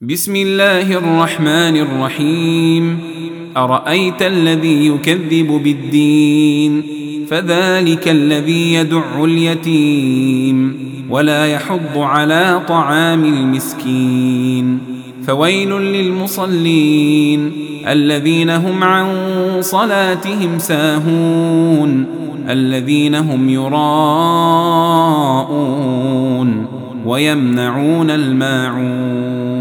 بسم الله الرحمن الرحيم. أرأيت الذي يكذب بالدين فذلك الذي يدع اليتيم ولا يحض على طعام المسكين فويل للمصلين الذين هم عن صلاتهم ساهون الذين هم يراءون ويمنعون الماعون